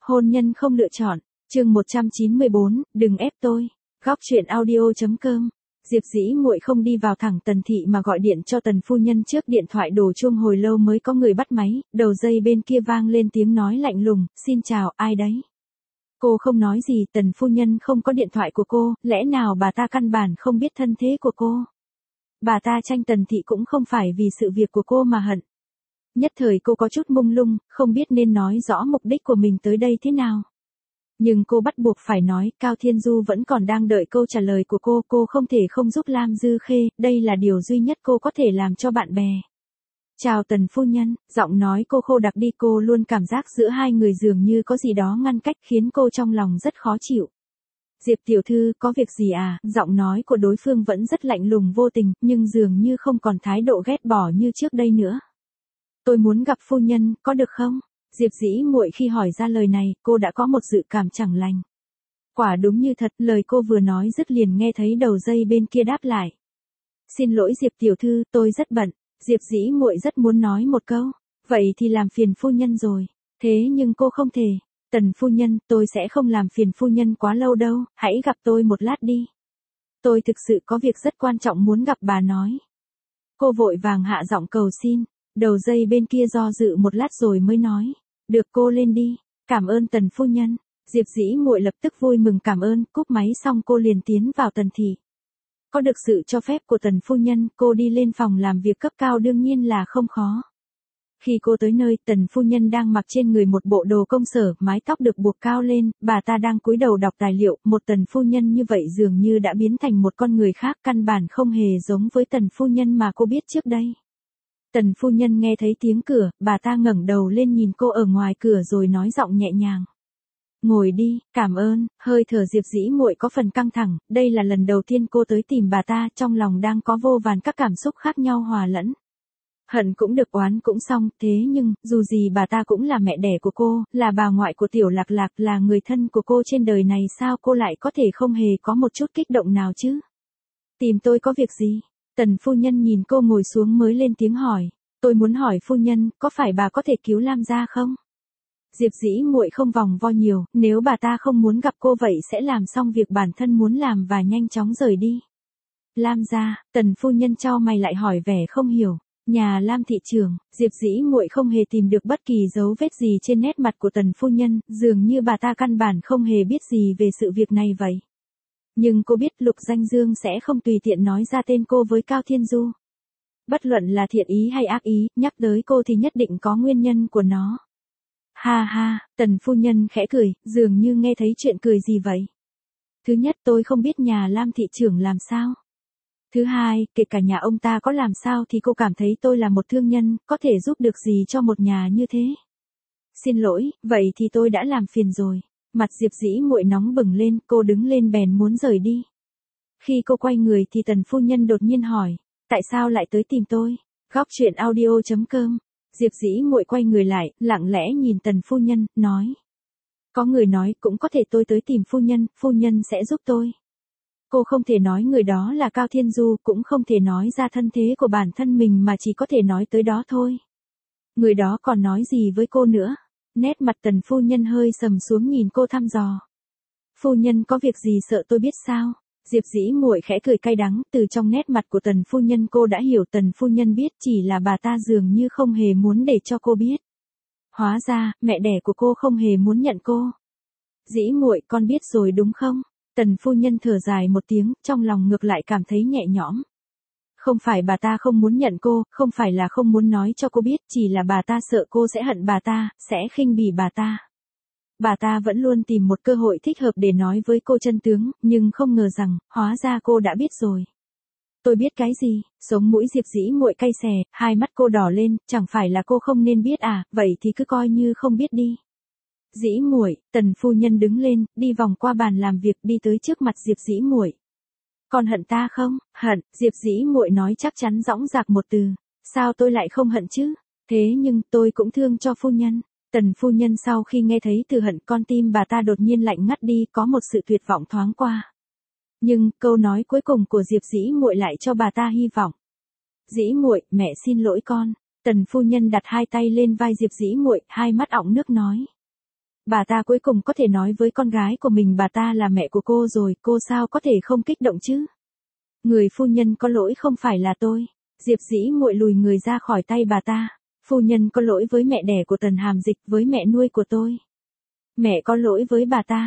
Hôn nhân không lựa chọn, chương 194, đừng ép tôi. Góc truyện audio.com. Diệp Dĩ Muội không đi vào thẳng Tần thị mà gọi điện cho Tần phu nhân trước, điện thoại đổ chuông hồi lâu mới có người bắt máy, đầu dây bên kia vang lên tiếng nói lạnh lùng, "Xin chào, ai đấy?" Cô không nói gì, Tần phu nhân không có điện thoại của cô, lẽ nào bà ta căn bản không biết thân thế của cô? Bà ta tranh Tần thị cũng không phải vì sự việc của cô mà hận. Nhất thời cô có chút mông lung, không biết nên nói rõ mục đích của mình tới đây thế nào. Nhưng cô bắt buộc phải nói, Cao Thiên Du vẫn còn đang đợi câu trả lời của cô không thể không giúp Lam Dư Khê, đây là điều duy nhất cô có thể làm cho bạn bè. "Chào Tần phu nhân", giọng nói cô khô đặc đi, cô luôn cảm giác giữa hai người dường như có gì đó ngăn cách khiến cô trong lòng rất khó chịu. "Diệp tiểu thư, có việc gì à?" Giọng nói của đối phương vẫn rất lạnh lùng vô tình, nhưng dường như không còn thái độ ghét bỏ như trước đây nữa. "Tôi muốn gặp phu nhân, có được không?" Diệp Dĩ Muội khi hỏi ra lời này, cô đã có một dự cảm chẳng lành. Quả đúng như thật, lời cô vừa nói dứt liền nghe thấy đầu dây bên kia đáp lại. "Xin lỗi Diệp tiểu thư, tôi rất bận." Diệp Dĩ Muội rất muốn nói một câu, "Vậy thì làm phiền phu nhân rồi." Thế nhưng cô không thể. "Tần phu nhân, tôi sẽ không làm phiền phu nhân quá lâu đâu, hãy gặp tôi một lát đi. Tôi thực sự có việc rất quan trọng muốn gặp bà nói." Cô vội vàng hạ giọng cầu xin. Đầu dây bên kia do dự một lát rồi mới nói, "Được, cô lên đi. Cảm ơn Tần phu nhân." Diệp Dĩ Muội lập tức vui mừng cảm ơn, cúp máy xong cô liền tiến vào Tần thị. Có được sự cho phép của Tần phu nhân, cô đi lên phòng làm việc cấp cao đương nhiên là không khó. Khi cô tới nơi, Tần phu nhân đang mặc trên người một bộ đồ công sở, mái tóc được buộc cao lên, bà ta đang cúi đầu đọc tài liệu, một Tần phu nhân như vậy dường như đã biến thành một con người khác, căn bản không hề giống với Tần phu nhân mà cô biết trước đây. Tần phu nhân nghe thấy tiếng cửa, bà ta ngẩng đầu lên nhìn cô ở ngoài cửa rồi nói giọng nhẹ nhàng, "Ngồi đi, cảm ơn." Hơi thở Diệp Dĩ Muội có phần căng thẳng, đây là lần đầu tiên cô tới tìm bà ta, trong lòng đang có vô vàn các cảm xúc khác nhau hòa lẫn. Hận cũng được, oán cũng xong, thế nhưng, dù gì bà ta cũng là mẹ đẻ của cô, là bà ngoại của Tiểu Lạc Lạc, là người thân của cô trên đời này, sao cô lại có thể không hề có một chút kích động nào chứ? "Tìm tôi có việc gì?" Tần phu nhân nhìn cô ngồi xuống mới lên tiếng hỏi. "Tôi muốn hỏi phu nhân, có phải bà có thể cứu Lam gia không?" Diệp Dĩ Muội không vòng vo nhiều, nếu bà ta không muốn gặp cô vậy sẽ làm xong việc bản thân muốn làm và nhanh chóng rời đi. "Lam gia?" Tần phu nhân chau mày lại hỏi vẻ không hiểu. "Nhà Lam thị trưởng." Diệp Dĩ Muội không hề tìm được bất kỳ dấu vết gì trên nét mặt của Tần phu nhân, dường như bà ta căn bản không hề biết gì về sự việc này vậy. Nhưng cô biết Lục Danh Dương sẽ không tùy tiện nói ra tên cô với Cao Thiên Du. Bất luận là thiện ý hay ác ý, nhắc tới cô thì nhất định có nguyên nhân của nó. "Ha ha." Tần phu nhân khẽ cười, dường như nghe thấy chuyện cười gì vậy. "Thứ nhất, tôi không biết nhà Lam thị trưởng làm sao. Thứ hai, kể cả nhà ông ta có làm sao thì cô cảm thấy tôi là một thương nhân, có thể giúp được gì cho một nhà như thế." "Xin lỗi, vậy thì tôi đã làm phiền rồi." Mặt Diệp Dĩ Muội nóng bừng lên, cô đứng lên bèn muốn rời đi. Khi cô quay người thì Tần phu nhân đột nhiên hỏi, "Tại sao lại tới tìm tôi?" Góc truyện audio.com. Diệp Dĩ Muội quay người lại, lặng lẽ nhìn Tần phu nhân, nói, "Có người nói cũng có thể tôi tới tìm phu nhân sẽ giúp tôi." Cô không thể nói người đó là Cao Thiên Du, cũng không thể nói ra thân thế của bản thân mình mà chỉ có thể nói tới đó thôi. Người đó còn nói gì với cô nữa? Nét mặt Tần phu nhân hơi sầm xuống nhìn cô thăm dò. "Phu nhân có việc gì sợ tôi biết sao?" Diệp Dĩ Muội khẽ cười cay đắng, từ trong nét mặt của Tần phu nhân cô đã hiểu Tần phu nhân biết, chỉ là bà ta dường như không hề muốn để cho cô biết. Hóa ra, mẹ đẻ của cô không hề muốn nhận cô. "Dĩ Muội, con biết rồi đúng không?" Tần phu nhân thở dài một tiếng, trong lòng ngược lại cảm thấy nhẹ nhõm. Không phải bà ta không muốn nhận cô, không phải là không muốn nói cho cô biết, chỉ là bà ta sợ cô sẽ hận bà ta, sẽ khinh bỉ bà ta. Bà ta vẫn luôn tìm một cơ hội thích hợp để nói với cô chân tướng, nhưng không ngờ rằng, hóa ra cô đã biết rồi. "Tôi biết cái gì?" Sống mũi Diệp Dĩ Muội cay xè, hai mắt cô đỏ lên, "Chẳng phải là cô không nên biết à, vậy thì cứ coi như không biết đi." "Dĩ Muội." Tần phu nhân đứng lên, đi vòng qua bàn làm việc, đi tới trước mặt Diệp Dĩ Muội. "Con hận ta không?" "Hận." Diệp Dĩ Muội nói chắc chắn dõng dạc một từ. "Sao tôi lại không hận chứ? Thế nhưng tôi cũng thương cho phu nhân." Tần phu nhân sau khi nghe thấy từ hận, con tim bà ta đột nhiên lạnh ngắt đi, có một sự tuyệt vọng thoáng qua. Nhưng câu nói cuối cùng của Diệp Dĩ Muội lại cho bà ta hy vọng. "Dĩ Muội, mẹ xin lỗi con." Tần phu nhân đặt hai tay lên vai Diệp Dĩ Muội, hai mắt ọng nước nói, Bà ta cuối cùng có thể nói với con gái của mình bà ta là mẹ của cô rồi, cô sao có thể không kích động chứ? Người phu nhân có lỗi không phải là tôi. Diệp Dĩ Muội lùi người ra khỏi tay bà ta. Phu nhân có lỗi với mẹ đẻ của Tần Hàm Dịch, với mẹ nuôi của tôi. Mẹ có lỗi với bà ta.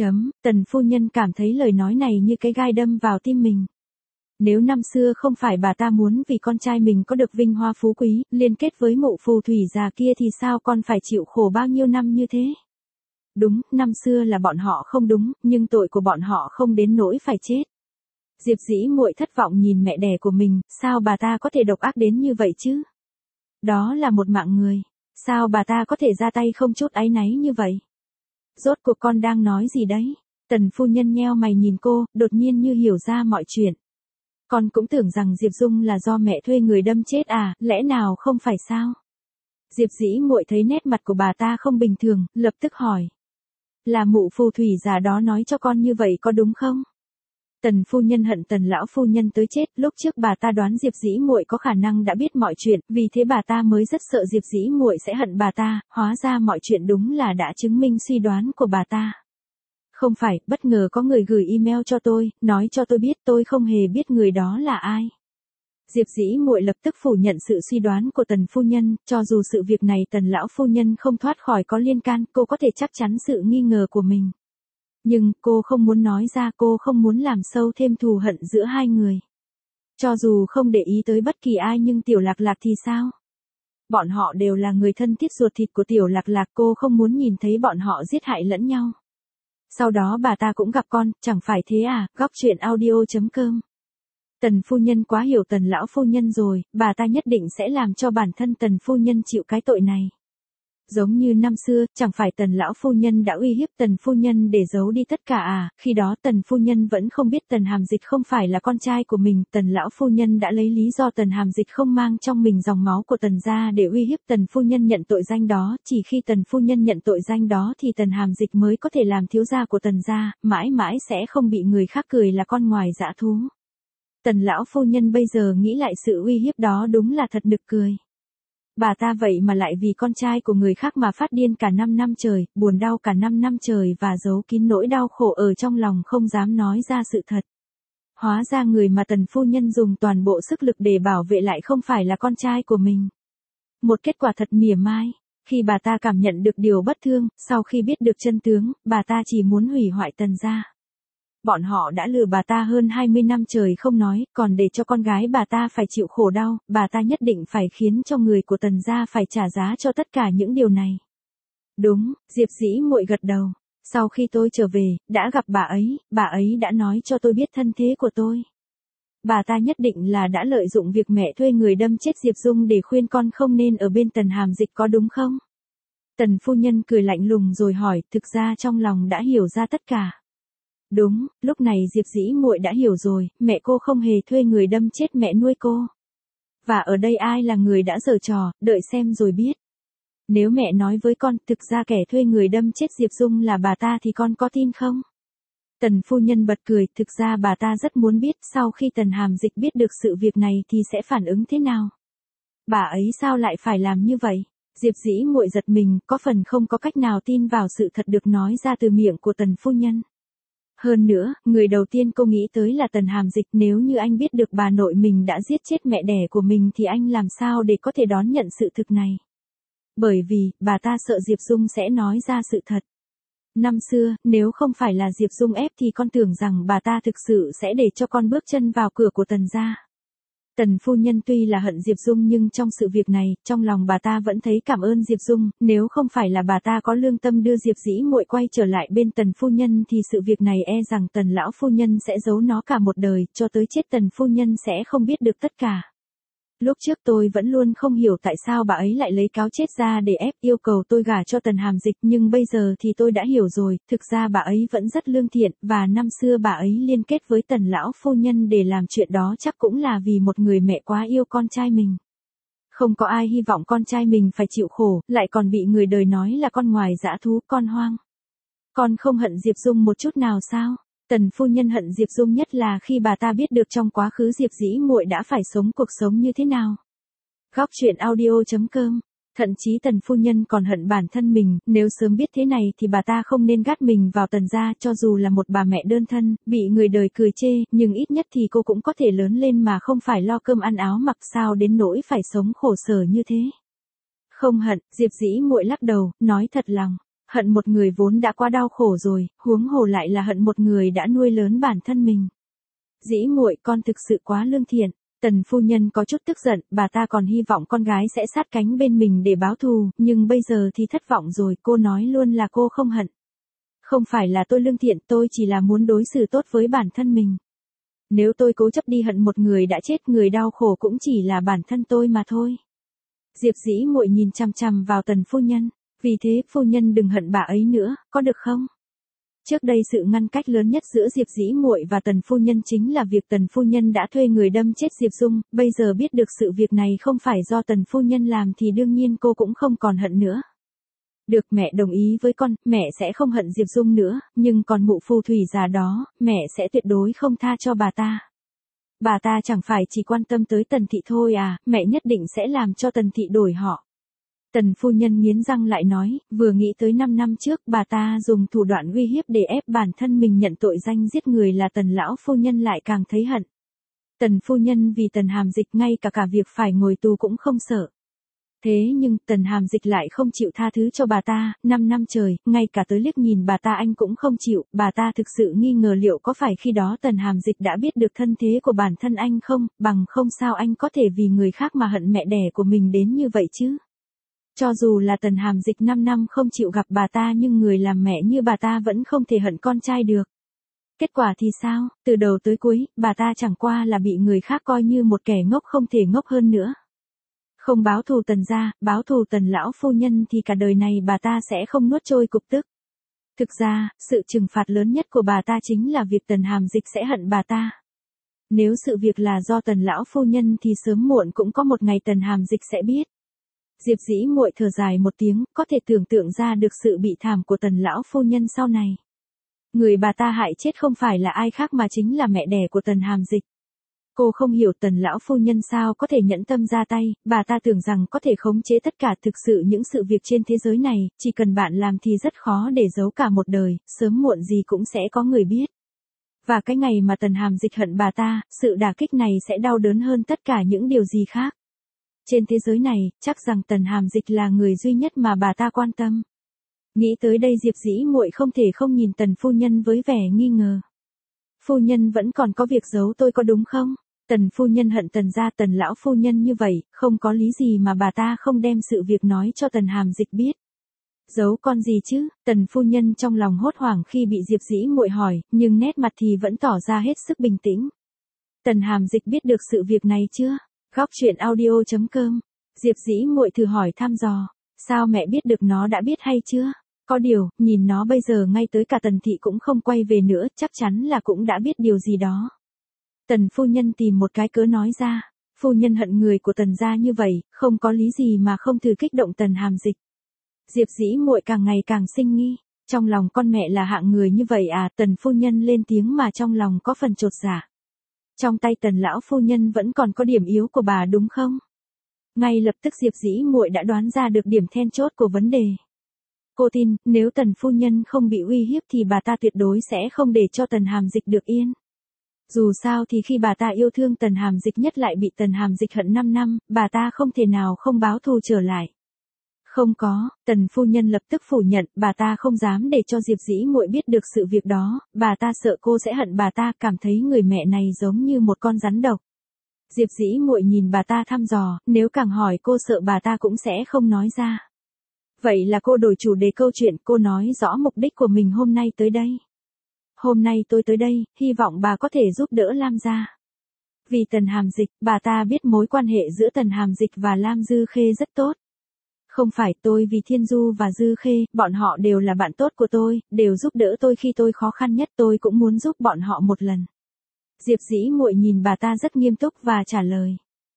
Tần phu nhân cảm thấy lời nói này như cái gai đâm vào tim mình. Nếu năm xưa không phải bà ta muốn vì con trai mình có được vinh hoa phú quý, liên kết với mụ phù thủy già kia thì sao con phải chịu khổ bao nhiêu năm như thế? Đúng, năm xưa là bọn họ không đúng, nhưng tội của bọn họ không đến nỗi phải chết. Diệp Dĩ Muội thất vọng nhìn mẹ đẻ của mình, sao bà ta có thể độc ác đến như vậy chứ? Đó là một mạng người, sao bà ta có thể ra tay không chút áy náy như vậy? Rốt cuộc con đang nói gì đấy? Tần phu nhân nheo mày nhìn cô, đột nhiên như hiểu ra mọi chuyện. Con cũng tưởng rằng Diệp Dung là do mẹ thuê người đâm chết à, lẽ nào không phải sao? Diệp Dĩ Muội thấy nét mặt của bà ta không bình thường, lập tức hỏi. Là mụ phù thủy già đó nói cho con như vậy có đúng không? Tần phu nhân hận Tần lão phu nhân tới chết, lúc trước bà ta đoán Diệp Dĩ Muội có khả năng đã biết mọi chuyện, vì thế bà ta mới rất sợ Diệp Dĩ Muội sẽ hận bà ta, hóa ra mọi chuyện đúng là đã chứng minh suy đoán của bà ta. Không phải, bất ngờ có người gửi email cho tôi, nói cho tôi biết tôi không hề biết người đó là ai. Diệp Dĩ Muội lập tức phủ nhận sự suy đoán của Tần phu nhân, cho dù sự việc này Tần lão phu nhân không thoát khỏi có liên can, cô có thể chắc chắn sự nghi ngờ của mình. Nhưng, cô không muốn nói ra, cô không muốn làm sâu thêm thù hận giữa hai người. Cho dù không để ý tới bất kỳ ai nhưng Tiểu Lạc Lạc thì sao? Bọn họ đều là người thân thiết ruột thịt của Tiểu Lạc Lạc, cô không muốn nhìn thấy bọn họ giết hại lẫn nhau. Sau đó bà ta cũng gặp con, chẳng phải thế à? Góc truyện audio.com. Tần phu nhân quá hiểu Tần lão phu nhân rồi, bà ta nhất định sẽ làm cho bản thân Tần phu nhân chịu cái tội này. Giống như năm xưa, chẳng phải Tần lão phu nhân đã uy hiếp Tần phu nhân để giấu đi tất cả à? Khi đó Tần phu nhân vẫn không biết Tần Hàm Dịch không phải là con trai của mình, Tần lão phu nhân đã lấy lý do Tần Hàm Dịch không mang trong mình dòng máu của Tần gia để uy hiếp Tần phu nhân nhận tội danh đó, chỉ khi Tần phu nhân nhận tội danh đó thì Tần Hàm Dịch mới có thể làm thiếu gia của Tần gia, mãi mãi sẽ không bị người khác cười là con ngoài dã thú. Tần lão phu nhân bây giờ nghĩ lại sự uy hiếp đó đúng là thật nực cười. Bà ta vậy mà lại vì con trai của người khác mà phát điên cả 5 năm trời, buồn đau cả 5 năm trời và giấu kín nỗi đau khổ ở trong lòng không dám nói ra sự thật. Hóa ra người mà Tần phu nhân dùng toàn bộ sức lực để bảo vệ lại không phải là con trai của mình. Một kết quả thật mỉa mai. Khi bà ta cảm nhận được điều bất thương, sau khi biết được chân tướng, bà ta chỉ muốn hủy hoại Tần gia. Bọn họ đã lừa bà ta hơn 20 năm trời không nói, còn để cho con gái bà ta phải chịu khổ đau, bà ta nhất định phải khiến cho người của Tần gia phải trả giá cho tất cả những điều này. Đúng, Diệp Dĩ Muội gật đầu. Sau khi tôi trở về, đã gặp bà ấy đã nói cho tôi biết thân thế của tôi. Bà ta nhất định là đã lợi dụng việc mẹ thuê người đâm chết Diệp Dung để khuyên con không nên ở bên Tần Hàm Dịch có đúng không? Tần phu nhân cười lạnh lùng rồi hỏi, thực ra trong lòng đã hiểu ra tất cả. Đúng, lúc này Diệp Dĩ Muội đã hiểu rồi, mẹ cô không hề thuê người đâm chết mẹ nuôi cô. Và ở đây ai là người đã giở trò, đợi xem rồi biết. Nếu mẹ nói với con, thực ra kẻ thuê người đâm chết Diệp Dung là bà ta thì con có tin không? Tần phu nhân bật cười, thực ra bà ta rất muốn biết sau khi Tần Hàm Dịch biết được sự việc này thì sẽ phản ứng thế nào. Bà ấy sao lại phải làm như vậy? Diệp Dĩ Muội giật mình, có phần không có cách nào tin vào sự thật được nói ra từ miệng của Tần phu nhân. Hơn nữa, người đầu tiên cô nghĩ tới là Tần Hàm Dịch, nếu như anh biết được bà nội mình đã giết chết mẹ đẻ của mình thì anh làm sao để có thể đón nhận sự thực này. Bởi vì, bà ta sợ Diệp Dung sẽ nói ra sự thật. Năm xưa, nếu không phải là Diệp Dung ép thì con tưởng rằng bà ta thực sự sẽ để cho con bước chân vào cửa của Tần gia. Tần phu nhân tuy là hận Diệp Dung nhưng trong sự việc này, trong lòng bà ta vẫn thấy cảm ơn Diệp Dung, nếu không phải là bà ta có lương tâm đưa Diệp Dĩ Muội quay trở lại bên Tần phu nhân thì sự việc này e rằng Tần lão phu nhân sẽ giấu nó cả một đời, cho tới chết Tần phu nhân sẽ không biết được tất cả. Lúc trước tôi vẫn luôn không hiểu tại sao bà ấy lại lấy cáo chết ra để ép yêu cầu tôi gả cho Tần Hàm Dịch, nhưng bây giờ thì tôi đã hiểu rồi, thực ra bà ấy vẫn rất lương thiện, và năm xưa bà ấy liên kết với Tần lão phu nhân để làm chuyện đó chắc cũng là vì một người mẹ quá yêu con trai mình. Không có ai hy vọng con trai mình phải chịu khổ, lại còn bị người đời nói là con ngoài dã thú, con hoang. Con không hận Diệp Dung một chút nào sao? Tần phu nhân hận Diệp Dung nhất là khi bà ta biết được trong quá khứ Diệp Dĩ Muội đã phải sống cuộc sống như thế nào. Góc truyện audio.com Thậm chí Tần phu nhân còn hận bản thân mình, nếu sớm biết thế này thì bà ta không nên gắt mình vào Tần gia, cho dù là một bà mẹ đơn thân, bị người đời cười chê, nhưng ít nhất thì cô cũng có thể lớn lên mà không phải lo cơm ăn áo mặc, sao đến nỗi phải sống khổ sở như thế. Không hận, Diệp Dĩ Muội lắc đầu, nói thật lòng, hận một người vốn đã quá đau khổ rồi, huống hồ lại là hận một người đã nuôi lớn bản thân mình. Dĩ Muội, con thực sự quá lương thiện. Tần phu nhân có chút tức giận, bà ta còn hy vọng con gái sẽ sát cánh bên mình để báo thù, nhưng bây giờ thì thất vọng rồi, cô nói luôn là cô không hận. Không phải là tôi lương thiện, tôi chỉ là muốn đối xử tốt với bản thân mình. Nếu tôi cố chấp đi hận một người đã chết, người đau khổ cũng chỉ là bản thân tôi mà thôi. Diệp Dĩ Muội nhìn chằm chằm vào Tần phu nhân, vì thế phu nhân đừng hận bà ấy nữa, có được không? Trước đây sự ngăn cách lớn nhất giữa Diệp Dĩ Muội và Tần phu nhân chính là việc Tần phu nhân đã thuê người đâm chết Diệp Dung, bây giờ biết được sự việc này không phải do Tần phu nhân làm thì đương nhiên cô cũng không còn hận nữa. Được, mẹ đồng ý với con, mẹ sẽ không hận Diệp Dung nữa, nhưng còn mụ phù thủy già đó, mẹ sẽ tuyệt đối không tha cho bà ta. Bà ta chẳng phải chỉ quan tâm tới Tần thị thôi à, mẹ nhất định sẽ làm cho Tần thị đổi họ. Tần phu nhân nghiến răng lại nói, vừa nghĩ tới 5 năm trước bà ta dùng thủ đoạn uy hiếp để ép bản thân mình nhận tội danh giết người là Tần lão phu nhân lại càng thấy hận. Tần phu nhân vì Tần Hàm Dịch ngay cả việc phải ngồi tù cũng không sợ. Thế nhưng Tần Hàm Dịch lại không chịu tha thứ cho bà ta, 5 năm trời, ngay cả tới liếc nhìn bà ta anh cũng không chịu, bà ta thực sự nghi ngờ liệu có phải khi đó Tần Hàm Dịch đã biết được thân thế của bản thân anh không, bằng không sao anh có thể vì người khác mà hận mẹ đẻ của mình đến như vậy chứ. Cho dù là Tần Hàm Dịch 5 năm không chịu gặp bà ta nhưng người làm mẹ như bà ta vẫn không thể hận con trai được. Kết quả thì sao, từ đầu tới cuối, bà ta chẳng qua là bị người khác coi như một kẻ ngốc không thể ngốc hơn nữa. Không báo thù Tần gia, báo thù Tần lão phu nhân thì cả đời này bà ta sẽ không nuốt trôi cục tức. Thực ra, sự trừng phạt lớn nhất của bà ta chính là việc Tần Hàm Dịch sẽ hận bà ta. Nếu sự việc là do Tần lão phu nhân thì sớm muộn cũng có một ngày Tần Hàm Dịch sẽ biết. Diệp Dĩ Muội thở dài một tiếng, có thể tưởng tượng ra được sự bị thảm của Tần lão phu nhân sau này. Người bà ta hại chết không phải là ai khác mà chính là mẹ đẻ của Tần Hàm Dịch. Cô không hiểu Tần lão phu nhân sao có thể nhẫn tâm ra tay, bà ta tưởng rằng có thể khống chế tất cả, thực sự những sự việc trên thế giới này, chỉ cần bạn làm thì rất khó để giấu cả một đời, sớm muộn gì cũng sẽ có người biết. Và cái ngày mà Tần Hàm Dịch hận bà ta, sự đả kích này sẽ đau đớn hơn tất cả những điều gì khác. Trên thế giới này, chắc rằng Tần Hàm Dịch là người duy nhất mà bà ta quan tâm. Nghĩ tới đây Diệp Dĩ Muội không thể không nhìn Tần phu nhân với vẻ nghi ngờ. Phu nhân vẫn còn có việc giấu tôi có đúng không? Tần phu nhân hận Tần gia, Tần lão phu nhân như vậy, không có lý gì mà bà ta không đem sự việc nói cho Tần Hàm Dịch biết. Giấu con gì chứ? Tần phu nhân trong lòng hốt hoảng khi bị Diệp Dĩ Muội hỏi, nhưng nét mặt thì vẫn tỏ ra hết sức bình tĩnh. Tần Hàm Dịch biết được sự việc này chưa? Góc truyện audio.com. Diệp Dĩ Muội thử hỏi thăm dò, sao mẹ biết được nó đã biết hay chưa? Có điều, nhìn nó bây giờ ngay tới cả Tần thị cũng không quay về nữa, chắc chắn là cũng đã biết điều gì đó. Tần phu nhân tìm một cái cớ nói ra, phu nhân hận người của Tần gia như vậy, không có lý gì mà không thử kích động Tần Hàm Dịch. Diệp Dĩ Muội càng ngày càng sinh nghi, trong lòng con mẹ là hạng người như vậy à? Tần phu nhân lên tiếng mà trong lòng có phần chột dạ. Trong tay Tần lão phu nhân vẫn còn có điểm yếu của bà đúng không? Ngay lập tức Diệp Dĩ Muội đã đoán ra được điểm then chốt của vấn đề. Cô tin, nếu Tần phu nhân không bị uy hiếp thì bà ta tuyệt đối sẽ không để cho Tần Hàm Dịch được yên. Dù sao thì khi bà ta yêu thương Tần Hàm Dịch nhất lại bị Tần Hàm Dịch hận 5 năm, bà ta không thể nào không báo thù trở lại. Không có, Tần phu nhân lập tức phủ nhận, bà ta không dám để cho Diệp Dĩ Muội biết được sự việc đó, bà ta sợ cô sẽ hận bà ta, cảm thấy người mẹ này giống như một con rắn độc. Diệp Dĩ Muội nhìn bà ta thăm dò, nếu càng hỏi cô sợ bà ta cũng sẽ không nói ra. Vậy là cô đổi chủ đề câu chuyện, cô nói rõ mục đích của mình hôm nay tới đây. Hôm nay tôi tới đây, hy vọng bà có thể giúp đỡ Lam gia. Vì Tần Hàm Dịch, bà ta biết mối quan hệ giữa Tần Hàm Dịch và Lam Dư Khê rất tốt. Không phải tôi, vì Thiên Du và Dư Khê, bọn họ đều là bạn tốt của tôi, đều giúp đỡ tôi khi tôi khó khăn nhất, tôi cũng muốn giúp bọn họ một lần. Diệp Dĩ Muội nhìn bà ta rất nghiêm túc và trả lời.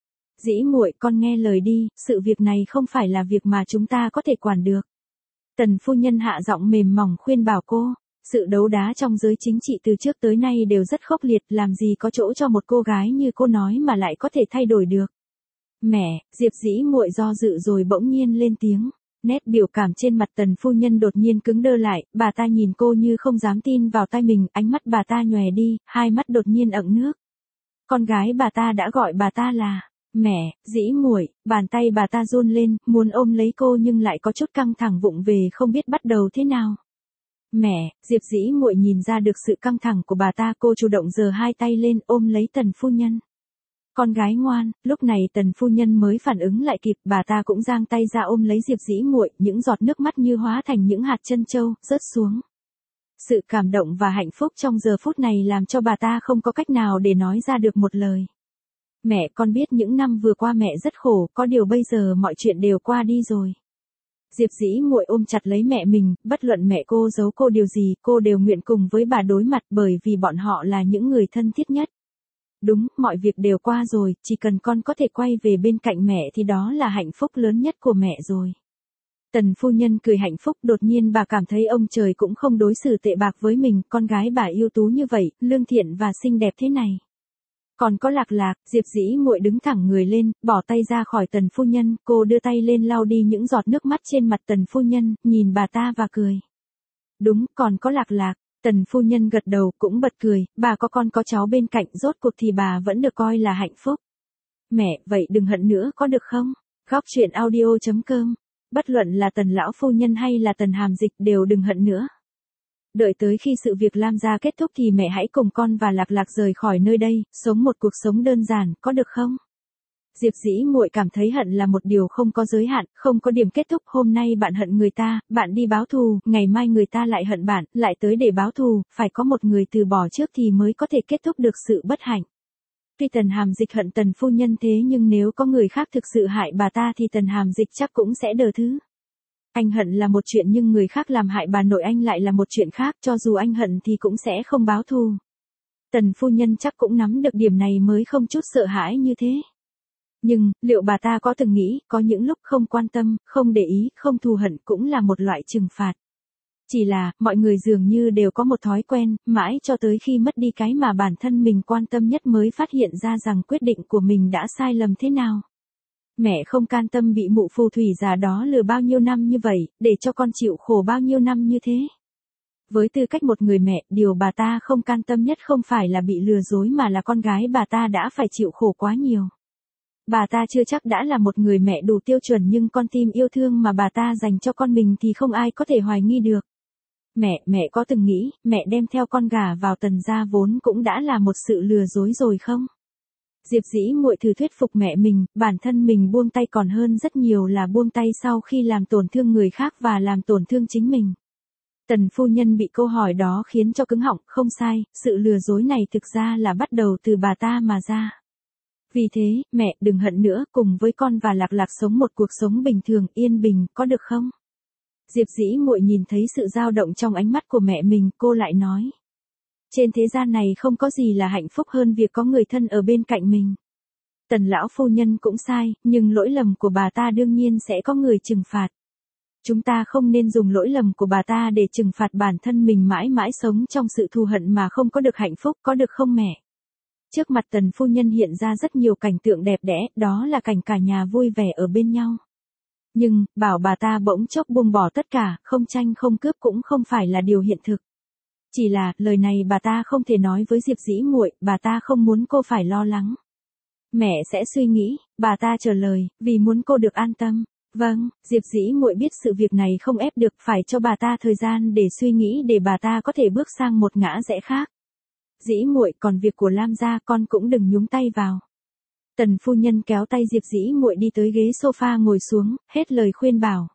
Dĩ Muội, con nghe lời đi, sự việc này không phải là việc mà chúng ta có thể quản được. Tần phu nhân hạ giọng mềm mỏng khuyên bảo cô, sự đấu đá trong giới chính trị từ trước tới nay đều rất khốc liệt, làm gì có chỗ cho một cô gái như cô nói mà lại có thể thay đổi được. Mẹ, Diệp Dĩ Muội do dự rồi bỗng nhiên lên tiếng. Nét biểu cảm trên mặt Tần phu nhân đột nhiên cứng đơ lại, bà ta nhìn cô như không dám tin vào tai mình, ánh mắt bà ta nhòe đi, hai mắt đột nhiên ẩn nước. Con gái bà ta đã gọi bà ta là mẹ. Dĩ Muội, bàn tay bà ta run lên, muốn ôm lấy cô nhưng lại có chút căng thẳng vụng về không biết bắt đầu thế nào. Mẹ, Diệp Dĩ Muội nhìn ra được sự căng thẳng của bà ta, cô chủ động giơ hai tay lên ôm lấy Tần phu nhân. Con gái ngoan. Lúc này Tần phu nhân mới phản ứng lại kịp, bà ta cũng giang tay ra ôm lấy Diệp Dĩ Muội, những giọt nước mắt như hóa thành những hạt trân châu rớt xuống. Sự cảm động và hạnh phúc trong giờ phút này làm cho bà ta không có cách nào để nói ra được một lời. Mẹ, con biết những năm vừa qua mẹ rất khổ, có điều bây giờ mọi chuyện đều qua đi rồi. Diệp Dĩ Muội ôm chặt lấy mẹ mình, bất luận mẹ cô giấu cô điều gì, cô đều nguyện cùng với bà đối mặt bởi vì bọn họ là những người thân thiết nhất. Đúng, mọi việc đều qua rồi, chỉ cần con có thể quay về bên cạnh mẹ thì đó là hạnh phúc lớn nhất của mẹ rồi. Tần phu nhân cười hạnh phúc, đột nhiên bà cảm thấy ông trời cũng không đối xử tệ bạc với mình, con gái bà ưu tú như vậy, lương thiện và xinh đẹp thế này. Còn có Lạc Lạc. Diệp Dĩ Muội đứng thẳng người lên, bỏ tay ra khỏi Tần phu nhân, cô đưa tay lên lau đi những giọt nước mắt trên mặt Tần phu nhân, nhìn bà ta và cười. Đúng, còn có Lạc Lạc. Tần phu nhân gật đầu cũng bật cười, bà có con có cháu bên cạnh, rốt cuộc thì bà vẫn được coi là hạnh phúc. Mẹ, vậy đừng hận nữa có được không? Góc truyện audio.com. Bất luận là Tần lão phu nhân hay là Tần Hàm Dịch đều đừng hận nữa. Đợi tới khi sự việc Lam gia kết thúc thì mẹ hãy cùng con và Lạc Lạc rời khỏi nơi đây, sống một cuộc sống đơn giản, có được không? Diệp Dĩ Muội cảm thấy hận là một điều không có giới hạn, không có điểm kết thúc. Hôm nay bạn hận người ta, bạn đi báo thù, ngày mai người ta lại hận bạn, lại tới để báo thù, phải có một người từ bỏ trước thì mới có thể kết thúc được sự bất hạnh. Tuy Tần Hàm Dịch hận Tần phu nhân thế nhưng nếu có người khác thực sự hại bà ta thì Tần Hàm Dịch chắc cũng sẽ đỡ thứ. Anh hận là một chuyện nhưng người khác làm hại bà nội anh lại là một chuyện khác, cho dù anh hận thì cũng sẽ không báo thù. Tần phu nhân chắc cũng nắm được điểm này mới không chút sợ hãi như thế. Nhưng, liệu bà ta có từng nghĩ, có những lúc không quan tâm, không để ý, không thù hận cũng là một loại trừng phạt. Chỉ là, mọi người dường như đều có một thói quen, mãi cho tới khi mất đi cái mà bản thân mình quan tâm nhất mới phát hiện ra rằng quyết định của mình đã sai lầm thế nào. Mẹ không can tâm bị mụ phù thủy già đó lừa bao nhiêu năm như vậy, để cho con chịu khổ bao nhiêu năm như thế. Với tư cách một người mẹ, điều bà ta không can tâm nhất không phải là bị lừa dối mà là con gái bà ta đã phải chịu khổ quá nhiều. Bà ta chưa chắc đã là một người mẹ đủ tiêu chuẩn nhưng con tim yêu thương mà bà ta dành cho con mình thì không ai có thể hoài nghi được. Mẹ có từng nghĩ, mẹ đem theo con gà vào Tần gia vốn cũng đã là một sự lừa dối rồi không? Diệp Dĩ Muội thử thuyết phục mẹ mình, bản thân mình buông tay còn hơn rất nhiều là buông tay sau khi làm tổn thương người khác và làm tổn thương chính mình. Tần phu nhân bị câu hỏi đó khiến cho cứng họng, không sai, sự lừa dối này thực ra là bắt đầu từ bà ta mà ra. Vì thế, mẹ đừng hận nữa, cùng với con và Lạc Lạc sống một cuộc sống bình thường, yên bình, có được không? Diệp Dĩ Muội nhìn thấy sự dao động trong ánh mắt của mẹ mình, cô lại nói. Trên thế gian này không có gì là hạnh phúc hơn việc có người thân ở bên cạnh mình. Tần lão phu nhân cũng sai, nhưng lỗi lầm của bà ta đương nhiên sẽ có người trừng phạt. Chúng ta không nên dùng lỗi lầm của bà ta để trừng phạt bản thân mình mãi mãi sống trong sự thù hận mà không có được hạnh phúc, có được không mẹ? Trước mặt Tần phu nhân hiện ra rất nhiều cảnh tượng đẹp đẽ, đó là cảnh cả nhà vui vẻ ở bên nhau. Nhưng, bảo bà ta bỗng chốc buông bỏ tất cả, không tranh không cướp cũng không phải là điều hiện thực. Chỉ là, lời này bà ta không thể nói với Diệp Dĩ Muội, bà ta không muốn cô phải lo lắng. Mẹ sẽ suy nghĩ, bà ta trả lời, vì muốn cô được an tâm. Vâng, Diệp Dĩ Muội biết sự việc này không ép được, phải cho bà ta thời gian để suy nghĩ để bà ta có thể bước sang một ngã rẽ khác. Dĩ Muội, còn việc của Lam gia con cũng đừng nhúng tay vào. Tần phu nhân kéo tay Diệp Dĩ Muội đi tới ghế sofa ngồi xuống, hết lời khuyên bảo.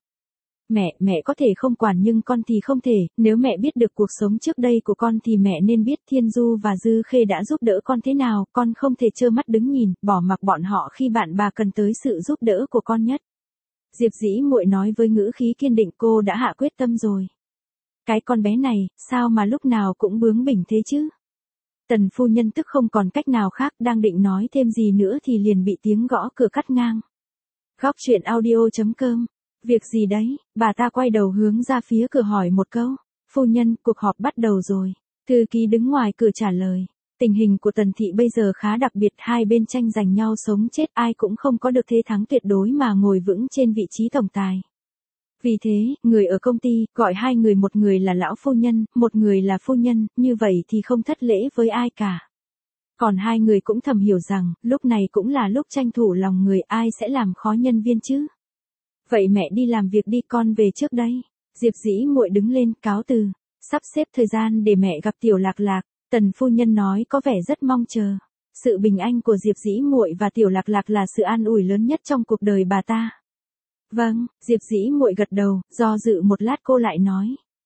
Mẹ có thể không quản nhưng con thì không thể, nếu mẹ biết được cuộc sống trước đây của con thì mẹ nên biết Thiên Du và Dư Khê đã giúp đỡ con thế nào, con không thể trơ mắt đứng nhìn, bỏ mặc bọn họ khi bạn bà cần tới sự giúp đỡ của con nhất. Diệp Dĩ Muội nói với ngữ khí kiên định, cô đã hạ quyết tâm rồi. Cái con bé này, sao mà lúc nào cũng bướng bỉnh thế chứ? Tần phu nhân tức không còn cách nào khác, đang định nói thêm gì nữa thì liền bị tiếng gõ cửa cắt ngang. Góc truyện audio.com. Việc gì đấy? Bà ta quay đầu hướng ra phía cửa hỏi một câu. Phu nhân, cuộc họp bắt đầu rồi. Thư ký đứng ngoài cửa trả lời. Tình hình của Tần thị bây giờ khá đặc biệt, hai bên tranh giành nhau sống chết, ai cũng không có được thế thắng tuyệt đối mà ngồi vững trên vị trí tổng tài. Vì thế, người ở công ty gọi hai người, một người là lão phu nhân, một người là phu nhân, như vậy thì không thất lễ với ai cả. Còn hai người cũng thầm hiểu rằng, lúc này cũng là lúc tranh thủ lòng người, ai sẽ làm khó nhân viên chứ. Vậy mẹ đi làm việc đi, con về trước đây. Diệp Dĩ Muội đứng lên cáo từ, sắp xếp thời gian để mẹ gặp Tiểu Lạc Lạc. Tần phu nhân nói có vẻ rất mong chờ. Sự bình an của Diệp Dĩ Muội và Tiểu Lạc Lạc là sự an ủi lớn nhất trong cuộc đời bà ta. Vâng, Diệp Dĩ Muội gật đầu, do dự một lát cô lại nói.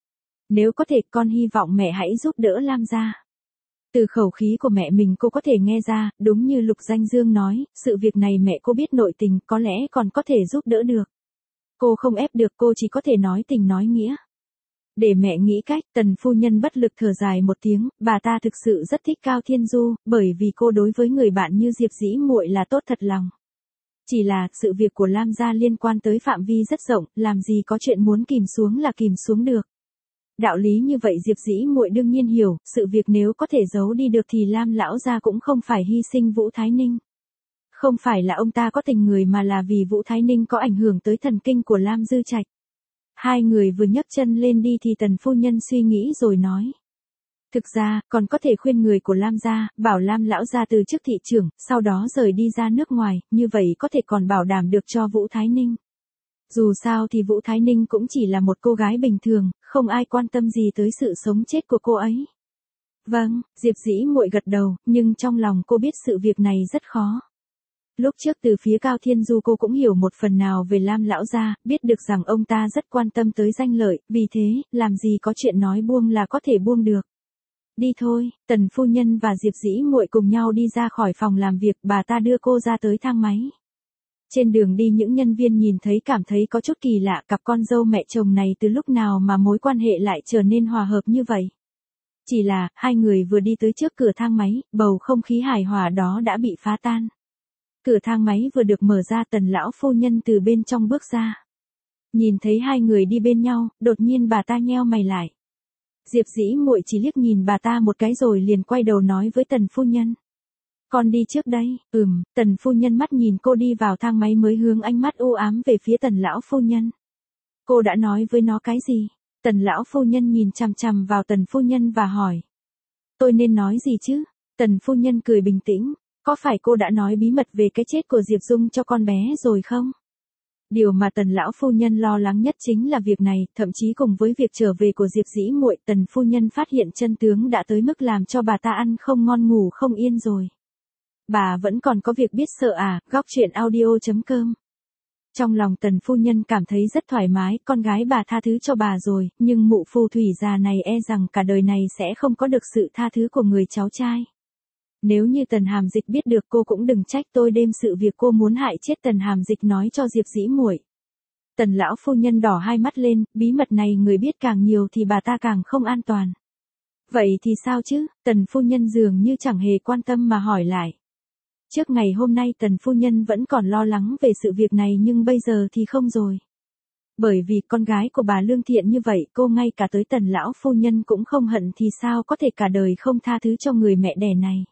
Nếu có thể con hy vọng mẹ hãy giúp đỡ Lam gia. Từ khẩu khí của mẹ mình cô có thể nghe ra, đúng như Lục Danh Dương nói, sự việc này mẹ cô biết nội tình, có lẽ còn có thể giúp đỡ được. Cô không ép được, cô chỉ có thể nói tình nói nghĩa. Để mẹ nghĩ cách. Tần phu nhân bất lực thở dài một tiếng, bà ta thực sự rất thích Cao Thiên Du, bởi vì cô đối với người bạn như Diệp Dĩ Muội là tốt thật lòng. Chỉ là, sự việc của Lam gia liên quan tới phạm vi rất rộng, làm gì có chuyện muốn kìm xuống là kìm xuống được. Đạo lý như vậy Diệp Dĩ Muội đương nhiên hiểu, sự việc nếu có thể giấu đi được thì Lam lão gia cũng không phải hy sinh Vũ Thái Ninh. Không phải là ông ta có tình người mà là vì Vũ Thái Ninh có ảnh hưởng tới thần kinh của Lam Dư Trạch. Hai người vừa nhấc chân lên đi thì Tần phu nhân suy nghĩ rồi nói. Thực ra, còn có thể khuyên người của Lam gia, bảo Lam lão gia từ chức thị trưởng, sau đó rời đi ra nước ngoài, như vậy có thể còn bảo đảm được cho Vũ Thái Ninh. Dù sao thì Vũ Thái Ninh cũng chỉ là một cô gái bình thường, không ai quan tâm gì tới sự sống chết của cô ấy. Vâng, Diệp Dĩ Muội gật đầu, nhưng trong lòng cô biết sự việc này rất khó. Lúc trước từ phía Cao Thiên Du cô cũng hiểu một phần nào về Lam lão gia, biết được rằng ông ta rất quan tâm tới danh lợi, vì thế, làm gì có chuyện nói buông là có thể buông được. Đi thôi, Tần phu nhân và Diệp Dĩ Muội cùng nhau đi ra khỏi phòng làm việc, bà ta đưa cô ra tới thang máy. Trên đường đi những nhân viên nhìn thấy cảm thấy có chút kỳ lạ, cặp con dâu mẹ chồng này từ lúc nào mà mối quan hệ lại trở nên hòa hợp như vậy. Chỉ là, hai người vừa đi tới trước cửa thang máy, bầu không khí hài hòa đó đã bị phá tan. Cửa thang máy vừa được mở ra, Tần lão phu nhân từ bên trong bước ra. Nhìn thấy hai người đi bên nhau, đột nhiên bà ta nheo mày lại. Diệp Dĩ Muội chỉ liếc nhìn bà ta một cái rồi liền quay đầu nói với Tần phu nhân. Con đi trước đây. Tần phu nhân mắt nhìn cô đi vào thang máy mới hướng ánh mắt u ám về phía Tần lão phu nhân. Cô đã nói với nó cái gì? Tần lão phu nhân nhìn chằm chằm vào Tần phu nhân và hỏi. Tôi nên nói gì chứ? Tần phu nhân cười bình tĩnh. Có phải cô đã nói bí mật về cái chết của Diệp Dung cho con bé rồi không? Điều mà Tần lão phu nhân lo lắng nhất chính là việc này, thậm chí cùng với việc trở về của Diệp Dĩ Muội, Tần phu nhân phát hiện chân tướng đã tới mức làm cho bà ta ăn không ngon ngủ không yên rồi. Bà vẫn còn có việc biết sợ à? Góc truyện audio.com. Trong lòng Tần phu nhân cảm thấy rất thoải mái, con gái bà tha thứ cho bà rồi, nhưng mụ phù thủy già này e rằng cả đời này sẽ không có được sự tha thứ của người cháu trai. Nếu như Tần Hàm Dịch biết được cô cũng đừng trách tôi đem sự việc cô muốn hại chết Tần Hàm Dịch nói cho Diệp Dĩ Muội. Tần lão phu nhân đỏ hai mắt lên, bí mật này người biết càng nhiều thì bà ta càng không an toàn. Vậy thì sao chứ? Tần phu nhân dường như chẳng hề quan tâm mà hỏi lại. Trước ngày hôm nay Tần phu nhân vẫn còn lo lắng về sự việc này nhưng bây giờ thì không rồi. Bởi vì con gái của bà lương thiện như vậy, cô ngay cả tới Tần lão phu nhân cũng không hận thì sao có thể cả đời không tha thứ cho người mẹ đẻ này.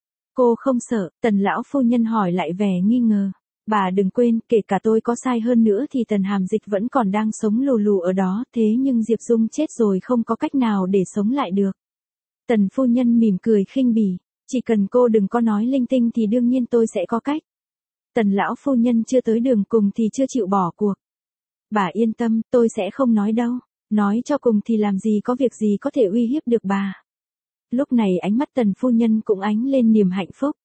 Cô không sợ? Tần lão phu nhân hỏi lại vẻ nghi ngờ. Bà đừng quên, kể cả tôi có sai hơn nữa thì Tần Hàm Dịch vẫn còn đang sống lù lù ở đó, thế nhưng Diệp Dung chết rồi không có cách nào để sống lại được. Tần phu nhân mỉm cười khinh bỉ. Chỉ cần cô đừng có nói linh tinh thì đương nhiên tôi sẽ có cách. Tần lão phu nhân chưa tới đường cùng thì chưa chịu bỏ cuộc. Bà yên tâm, tôi sẽ không nói đâu. Nói cho cùng thì làm gì có việc gì có thể uy hiếp được bà. Lúc này ánh mắt Tần phu nhân cũng ánh lên niềm hạnh phúc.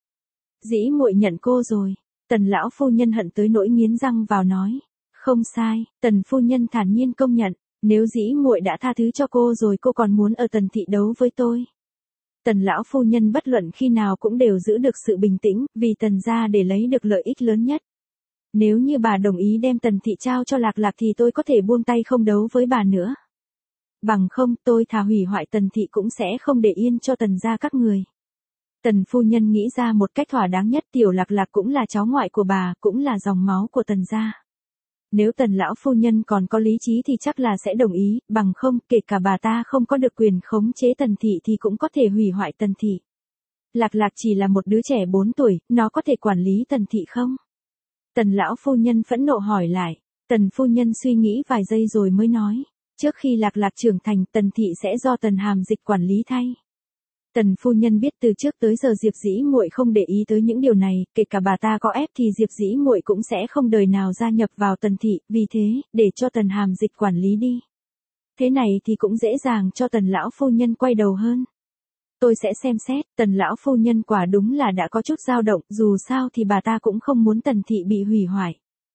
Dĩ Muội nhận cô rồi. Tần lão phu nhân hận tới nỗi nghiến răng vào nói. Không sai, Tần phu nhân thản nhiên công nhận. Nếu Dĩ Muội đã tha thứ cho cô rồi cô còn muốn ở Tần thị đấu với tôi. Tần lão phu nhân bất luận khi nào cũng đều giữ được sự bình tĩnh, vì Tần gia để lấy được lợi ích lớn nhất. Nếu như bà đồng ý đem Tần thị trao cho Lạc Lạc thì tôi có thể buông tay không đấu với bà nữa. Bằng không, tôi thà hủy hoại Tần thị cũng sẽ không để yên cho Tần gia các người. Tần phu nhân nghĩ ra một cách thỏa đáng nhất, Tiểu Lạc Lạc cũng là cháu ngoại của bà, cũng là dòng máu của Tần gia. Nếu Tần lão phu nhân còn có lý trí thì chắc là sẽ đồng ý, bằng không, kể cả bà ta không có được quyền khống chế Tần thị thì cũng có thể hủy hoại Tần thị. Lạc Lạc chỉ là một đứa trẻ 4 tuổi, nó có thể quản lý Tần thị không? Tần lão phu nhân phẫn nộ hỏi lại. Tần phu nhân suy nghĩ vài giây rồi mới nói. Trước khi Lạc Lạc trưởng thành, Tần thị sẽ do Tần Hàm Dịch quản lý thay. Tần phu nhân biết từ trước tới giờ Diệp Dĩ Muội không để ý tới những điều này, kể cả bà ta có ép thì Diệp Dĩ Muội cũng sẽ không đời nào gia nhập vào Tần thị, vì thế, để cho Tần Hàm Dịch quản lý đi. Thế này thì cũng dễ dàng cho Tần lão phu nhân quay đầu hơn. Tôi sẽ xem xét. Tần lão phu nhân quả đúng là đã có chút dao động, dù sao thì bà ta cũng không muốn Tần thị bị hủy hoại.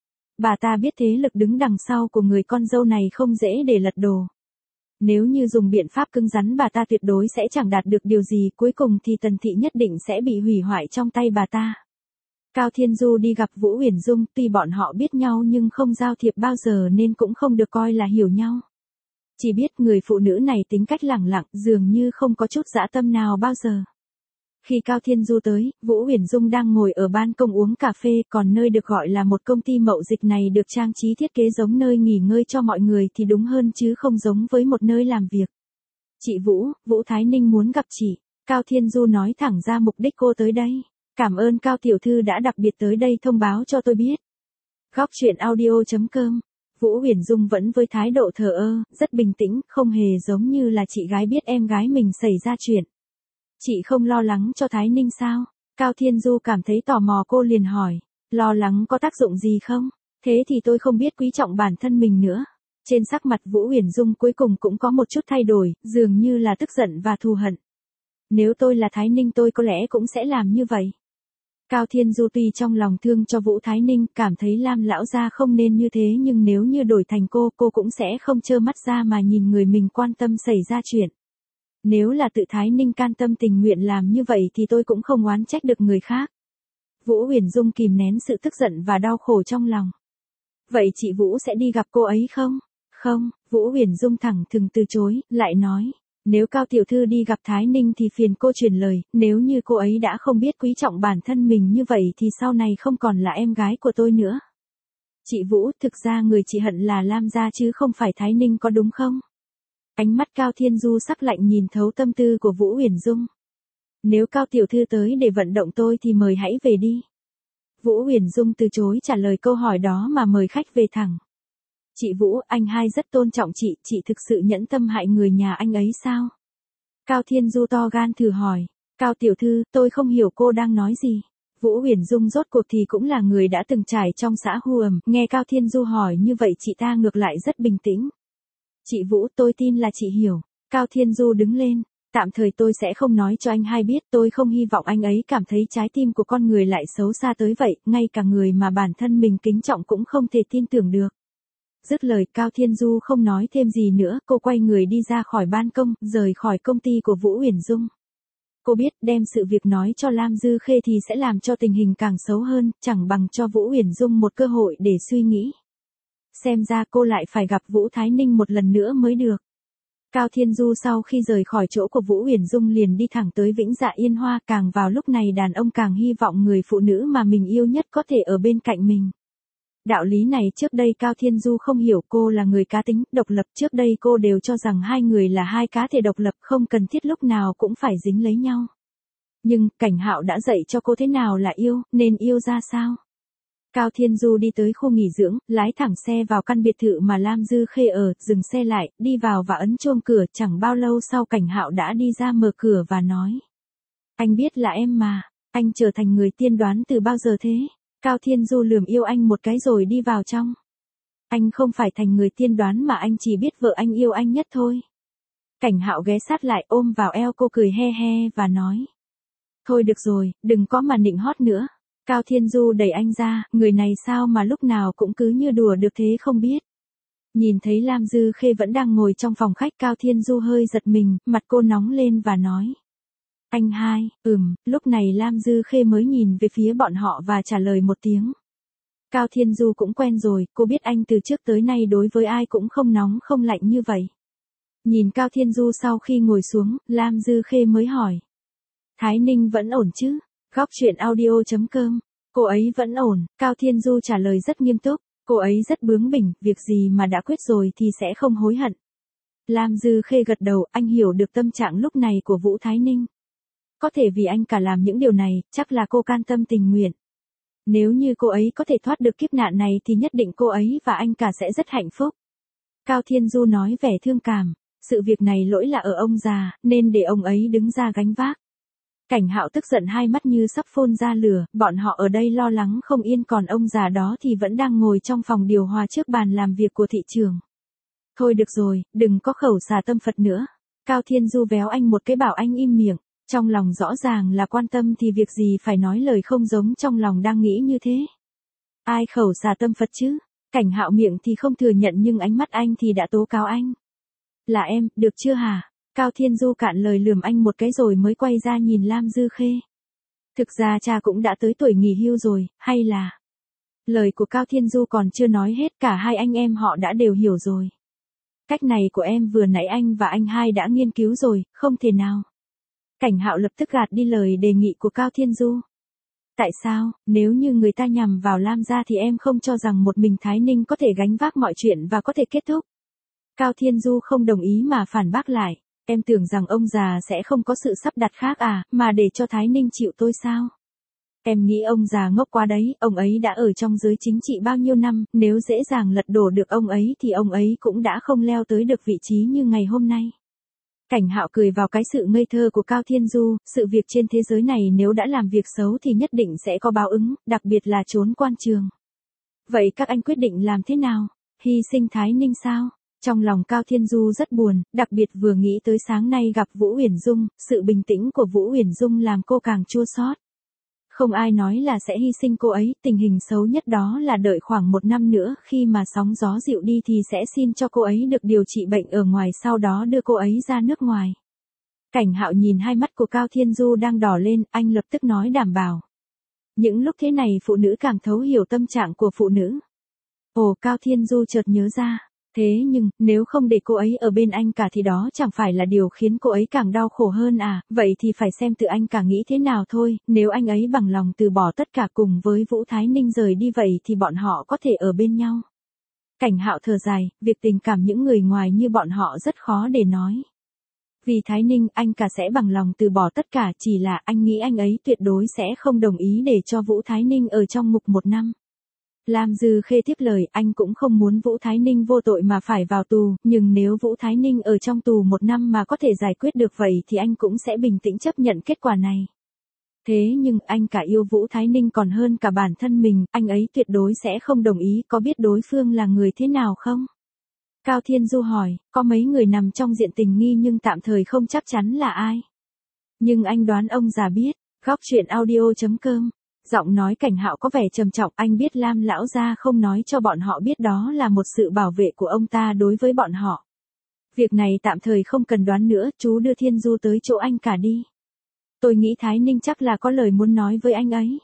Bà ta biết thế lực đứng đằng sau của người con dâu này không dễ để lật đổ. Nếu như dùng biện pháp cứng rắn bà ta tuyệt đối sẽ chẳng đạt được điều gì, cuối cùng thì Tần thị nhất định sẽ bị hủy hoại trong tay bà ta. Cao Thiên Du đi gặp Vũ Uyển Dung, tuy bọn họ biết nhau nhưng không giao thiệp bao giờ nên cũng không được coi là hiểu nhau. Chỉ biết người phụ nữ này tính cách lẳng lặng, dường như không có chút dã tâm nào bao giờ. Khi Cao Thiên Du tới, Vũ Uyển Dung đang ngồi ở ban công uống cà phê, còn nơi được gọi là một công ty mậu dịch này được trang trí thiết kế giống nơi nghỉ ngơi cho mọi người thì đúng hơn chứ không giống với một nơi làm việc. Chị Vũ, Vũ Thái Ninh muốn gặp chị. Cao Thiên Du nói thẳng ra mục đích cô tới đây. Cảm ơn Cao tiểu thư đã đặc biệt tới đây thông báo cho tôi biết. Góc truyện audio.com. Vũ Uyển Dung vẫn với thái độ thờ ơ, rất bình tĩnh, không hề giống như là chị gái biết em gái mình xảy ra chuyện. Chị không lo lắng cho Thái Ninh sao? Cao Thiên Du cảm thấy tò mò cô liền hỏi. Lo lắng có tác dụng gì không? Thế thì tôi không biết quý trọng bản thân mình nữa. Trên sắc mặt Vũ Uyển Dung cuối cùng cũng có một chút thay đổi, dường như là tức giận và thù hận. Nếu tôi là Thái Ninh tôi có lẽ cũng sẽ làm như vậy. Cao Thiên Du tuy trong lòng thương cho Vũ Thái Ninh, cảm thấy Lam lão gia không nên như thế, nhưng nếu như đổi thành cô cũng sẽ không trơ mắt ra mà nhìn người mình quan tâm xảy ra chuyện. Nếu là tự Thái Ninh can tâm tình nguyện làm như vậy thì tôi cũng không oán trách được người khác. Vũ Uyển Dung kìm nén sự tức giận và đau khổ trong lòng. Vậy chị Vũ sẽ đi gặp cô ấy không? Không, Vũ Uyển Dung thẳng thừng từ chối, lại nói. Nếu Cao tiểu thư đi gặp Thái Ninh thì phiền cô truyền lời, nếu như cô ấy đã không biết quý trọng bản thân mình như vậy thì sau này không còn là em gái của tôi nữa. Chị Vũ, thực ra người chị hận là Lam gia chứ không phải Thái Ninh có đúng không? Ánh mắt Cao Thiên Du sắc lạnh nhìn thấu tâm tư của Vũ Uyển Dung. Nếu Cao tiểu thư tới để vận động tôi thì mời hãy về đi. Vũ Uyển Dung từ chối trả lời câu hỏi đó mà mời khách về thẳng. Chị Vũ, anh hai rất tôn trọng chị thực sự nhẫn tâm hại người nhà anh ấy sao? Cao Thiên Du to gan thử hỏi. Cao tiểu thư, tôi không hiểu cô đang nói gì. Vũ Uyển Dung rốt cuộc thì cũng là người đã từng trải trong xã Huầm, nghe Cao Thiên Du hỏi như vậy chị ta ngược lại rất bình tĩnh. Chị Vũ, tôi tin là chị hiểu. Cao Thiên Du đứng lên. Tạm thời tôi sẽ không nói cho anh hai biết, tôi không hy vọng anh ấy cảm thấy trái tim của con người lại xấu xa tới vậy, ngay cả người mà bản thân mình kính trọng cũng không thể tin tưởng được. Dứt lời Cao Thiên Du không nói thêm gì nữa, cô quay người đi ra khỏi ban công, rời khỏi công ty của Vũ Uyển Dung. Cô biết đem sự việc nói cho Lam Dư Khê thì sẽ làm cho tình hình càng xấu hơn, chẳng bằng cho Vũ Uyển Dung một cơ hội để suy nghĩ. Xem ra cô lại phải gặp Vũ Thái Ninh một lần nữa mới được. Cao Thiên Du sau khi rời khỏi chỗ của Vũ Uyển Dung liền đi thẳng tới Vĩnh Dạ Yên Hoa, càng vào lúc này đàn ông càng hy vọng người phụ nữ mà mình yêu nhất có thể ở bên cạnh mình. Đạo lý này trước đây Cao Thiên Du không hiểu, cô là người cá tính, độc lập, trước đây cô đều cho rằng hai người là hai cá thể độc lập, không cần thiết lúc nào cũng phải dính lấy nhau. Nhưng, Cảnh Hạo đã dạy cho cô thế nào là yêu, nên yêu ra sao? Cao Thiên Du đi tới khu nghỉ dưỡng, lái thẳng xe vào căn biệt thự mà Lam Dư Khê ở, dừng xe lại, đi vào và ấn chuông cửa, chẳng bao lâu sau Cảnh Hạo đã đi ra mở cửa và nói. Anh biết là em mà, anh trở thành người tiên đoán từ bao giờ thế? Cao Thiên Du lườm yêu anh một cái rồi đi vào trong. Anh không phải thành người tiên đoán mà anh chỉ biết vợ anh yêu anh nhất thôi. Cảnh Hạo ghé sát lại ôm vào eo cô cười he he và nói. Thôi được rồi, đừng có mà nịnh hót nữa. Cao Thiên Du đẩy anh ra, người này sao mà lúc nào cũng cứ như đùa được thế không biết. Nhìn thấy Lam Dư Khê vẫn đang ngồi trong phòng khách, Cao Thiên Du hơi giật mình, mặt cô nóng lên và nói. Anh hai, lúc này Lam Dư Khê mới nhìn về phía bọn họ và trả lời một tiếng. Cao Thiên Du cũng quen rồi, cô biết anh từ trước tới nay đối với ai cũng không nóng không lạnh như vậy. Nhìn Cao Thiên Du sau khi ngồi xuống, Lam Dư Khê mới hỏi. Thái Ninh vẫn ổn chứ? Góc truyện audio.com. Cô ấy vẫn ổn, Cao Thiên Du trả lời rất nghiêm túc. Cô ấy rất bướng bỉnh, việc gì mà đã quyết rồi thì sẽ không hối hận. Lam Dư Khê gật đầu, anh hiểu được tâm trạng lúc này của Vũ Thái Ninh. Có thể vì anh cả làm những điều này, chắc là cô can tâm tình nguyện. Nếu như cô ấy có thể thoát được kiếp nạn này thì nhất định cô ấy và anh cả sẽ rất hạnh phúc. Cao Thiên Du nói vẻ thương cảm. Sự việc này lỗi là ở ông già, nên để ông ấy đứng ra gánh vác. Cảnh Hạo tức giận hai mắt như sắp phun ra lửa, bọn họ ở đây lo lắng không yên còn ông già đó thì vẫn đang ngồi trong phòng điều hòa trước bàn làm việc của thị trường. Thôi được rồi, đừng có khẩu xà tâm Phật nữa. Cao Thiên Du véo anh một cái bảo anh im miệng, trong lòng rõ ràng là quan tâm thì việc gì phải nói lời không giống trong lòng đang nghĩ như thế. Ai khẩu xà tâm Phật chứ? Cảnh Hạo miệng thì không thừa nhận nhưng ánh mắt anh thì đã tố cáo anh. Là em, được chưa hả? Cao Thiên Du cạn lời lườm anh một cái rồi mới quay ra nhìn Lam Dư Khê. Thực ra cha cũng đã tới tuổi nghỉ hưu rồi, hay là... Lời của Cao Thiên Du còn chưa nói hết, cả hai anh em họ đã đều hiểu rồi. Cách này của em vừa nãy anh và anh hai đã nghiên cứu rồi, không thể nào. Cảnh Hạo lập tức gạt đi lời đề nghị của Cao Thiên Du. Tại sao, nếu như người ta nhằm vào Lam gia thì em không cho rằng một mình Thái Ninh có thể gánh vác mọi chuyện và có thể kết thúc? Cao Thiên Du không đồng ý mà phản bác lại. Em tưởng rằng ông già sẽ không có sự sắp đặt khác à, mà để cho Thái Ninh chịu tôi sao? Em nghĩ ông già ngốc quá đấy, ông ấy đã ở trong giới chính trị bao nhiêu năm, nếu dễ dàng lật đổ được ông ấy thì ông ấy cũng đã không leo tới được vị trí như ngày hôm nay. Cảnh Hạo cười vào cái sự ngây thơ của Cao Thiên Du, sự việc trên thế giới này nếu đã làm việc xấu thì nhất định sẽ có báo ứng, đặc biệt là trốn quan trường. Vậy các anh quyết định làm thế nào? Hy sinh Thái Ninh sao? Trong lòng Cao Thiên Du rất buồn, đặc biệt vừa nghĩ tới sáng nay gặp Vũ Uyển Dung, sự bình tĩnh của Vũ Uyển Dung làm cô càng chua xót. Không ai nói là sẽ hy sinh cô ấy, tình hình xấu nhất đó là đợi khoảng 1 năm nữa khi mà sóng gió dịu đi thì sẽ xin cho cô ấy được điều trị bệnh ở ngoài sau đó đưa cô ấy ra nước ngoài. Cảnh Hạo nhìn hai mắt của Cao Thiên Du đang đỏ lên, anh lập tức nói đảm bảo. Những lúc thế này phụ nữ càng thấu hiểu tâm trạng của phụ nữ. Ồ, Cao Thiên Du chợt nhớ ra. Thế nhưng, nếu không để cô ấy ở bên anh cả thì đó chẳng phải là điều khiến cô ấy càng đau khổ hơn à, vậy thì phải xem tự anh cả nghĩ thế nào thôi, nếu anh ấy bằng lòng từ bỏ tất cả cùng với Vũ Thái Ninh rời đi vậy thì bọn họ có thể ở bên nhau. Cảnh Hạo thở dài, việc tình cảm những người ngoài như bọn họ rất khó để nói. Vì Thái Ninh anh cả sẽ bằng lòng từ bỏ tất cả, chỉ là anh nghĩ anh ấy tuyệt đối sẽ không đồng ý để cho Vũ Thái Ninh ở trong ngục 1 năm. Lam Dư Khê tiếp lời, anh cũng không muốn Vũ Thái Ninh vô tội mà phải vào tù, nhưng nếu Vũ Thái Ninh ở trong tù 1 năm mà có thể giải quyết được vậy thì anh cũng sẽ bình tĩnh chấp nhận kết quả này. Thế nhưng anh cả yêu Vũ Thái Ninh còn hơn cả bản thân mình, anh ấy tuyệt đối sẽ không đồng ý, có biết đối phương là người thế nào không? Cao Thiên Du hỏi, có mấy người nằm trong diện tình nghi nhưng tạm thời không chắc chắn là ai. Nhưng anh đoán ông già biết. Góc truyện audio.com. Giọng nói Cảnh Hạo có vẻ trầm trọng, anh biết Lam lão gia không nói cho bọn họ biết đó là một sự bảo vệ của ông ta đối với bọn họ. Việc này tạm thời không cần đoán nữa, chú đưa Thiên Du tới chỗ anh cả đi. Tôi nghĩ Thái Ninh chắc là có lời muốn nói với anh ấy.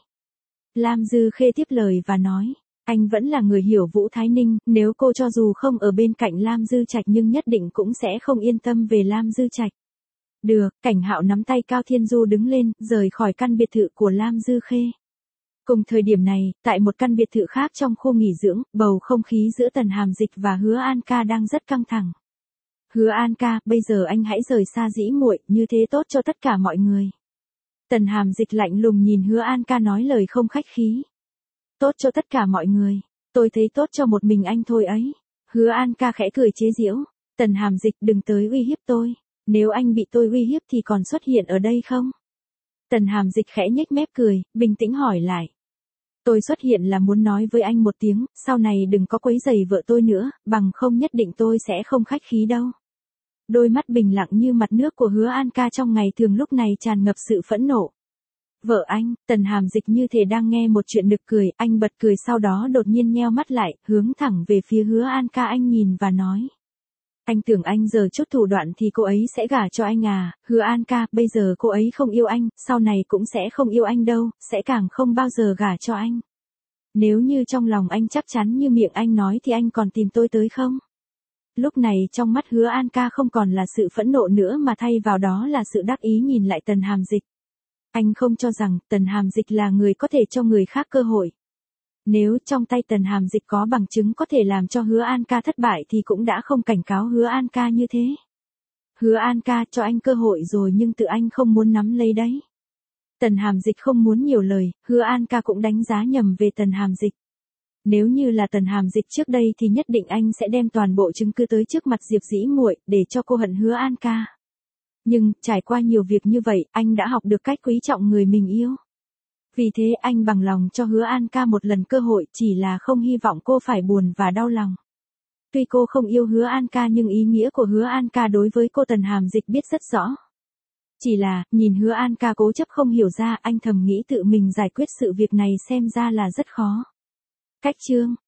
Lam Dư Khê tiếp lời và nói, anh vẫn là người hiểu Vũ Thái Ninh, nếu cô cho dù không ở bên cạnh Lam Dư Trạch nhưng nhất định cũng sẽ không yên tâm về Lam Dư Trạch. Được, Cảnh Hạo nắm tay Cao Thiên Du đứng lên, rời khỏi căn biệt thự của Lam Dư Khê. Cùng thời điểm này, tại một căn biệt thự khác trong khu nghỉ dưỡng, bầu không khí giữa Tần Hàm Dịch và Hứa An Ca đang rất căng thẳng. Hứa An Ca, bây giờ anh hãy rời xa Dĩ Muội, như thế tốt cho tất cả mọi người. Tần Hàm Dịch lạnh lùng nhìn Hứa An Ca nói lời không khách khí. Tốt cho tất cả mọi người, tôi thấy tốt cho một mình anh thôi ấy. Hứa An Ca khẽ cười chế giễu. Tần Hàm Dịch, đừng tới uy hiếp tôi. Nếu anh bị tôi uy hiếp thì còn xuất hiện ở đây không? Tần Hàm Dịch khẽ nhếch mép cười, bình tĩnh hỏi lại. Tôi xuất hiện là muốn nói với anh một tiếng, sau này đừng có quấy rầy vợ tôi nữa, bằng không nhất định tôi sẽ không khách khí đâu. Đôi mắt bình lặng như mặt nước của Hứa An Ca trong ngày thường lúc này tràn ngập sự phẫn nộ. Vợ anh, Tần Hàm Dịch như thể đang nghe một chuyện nực cười, anh bật cười sau đó đột nhiên nheo mắt lại, hướng thẳng về phía Hứa An Ca, anh nhìn và nói. Anh tưởng anh giờ chút thủ đoạn thì cô ấy sẽ gả cho anh à? Hứa An Ca, bây giờ cô ấy không yêu anh, sau này cũng sẽ không yêu anh đâu, sẽ càng không bao giờ gả cho anh. Nếu như trong lòng anh chắc chắn như miệng anh nói thì anh còn tìm tôi tới không? Lúc này trong mắt Hứa An Ca không còn là sự phẫn nộ nữa mà thay vào đó là sự đắc ý nhìn lại Tần Hàm Dịch. Anh không cho rằng Tần Hàm Dịch là người có thể cho người khác cơ hội. Nếu trong tay Tần Hàm Dịch có bằng chứng có thể làm cho Hứa An Ca thất bại thì cũng đã không cảnh cáo Hứa An Ca như thế. Hứa An Ca, cho anh cơ hội rồi nhưng tự anh không muốn nắm lấy đấy. Tần Hàm Dịch không muốn nhiều lời, Hứa An ca cũng đánh giá nhầm về Tần Hàm Dịch. Nếu như là Tần Hàm Dịch trước đây thì nhất định anh sẽ đem toàn bộ chứng cứ tới trước mặt Diệp Dĩ Muội để cho cô hận Hứa An ca. Nhưng, trải qua nhiều việc như vậy, anh đã học được cách quý trọng người mình yêu. Vì thế anh bằng lòng cho Hứa An ca một lần cơ hội, chỉ là không hy vọng cô phải buồn và đau lòng. Tuy cô không yêu Hứa An ca nhưng ý nghĩa của Hứa An ca đối với cô Tần Hàm Dịch biết rất rõ. Chỉ là, nhìn Hứa An ca cố chấp không hiểu ra, anh thầm nghĩ tự mình giải quyết sự việc này xem ra là rất khó. Cách chương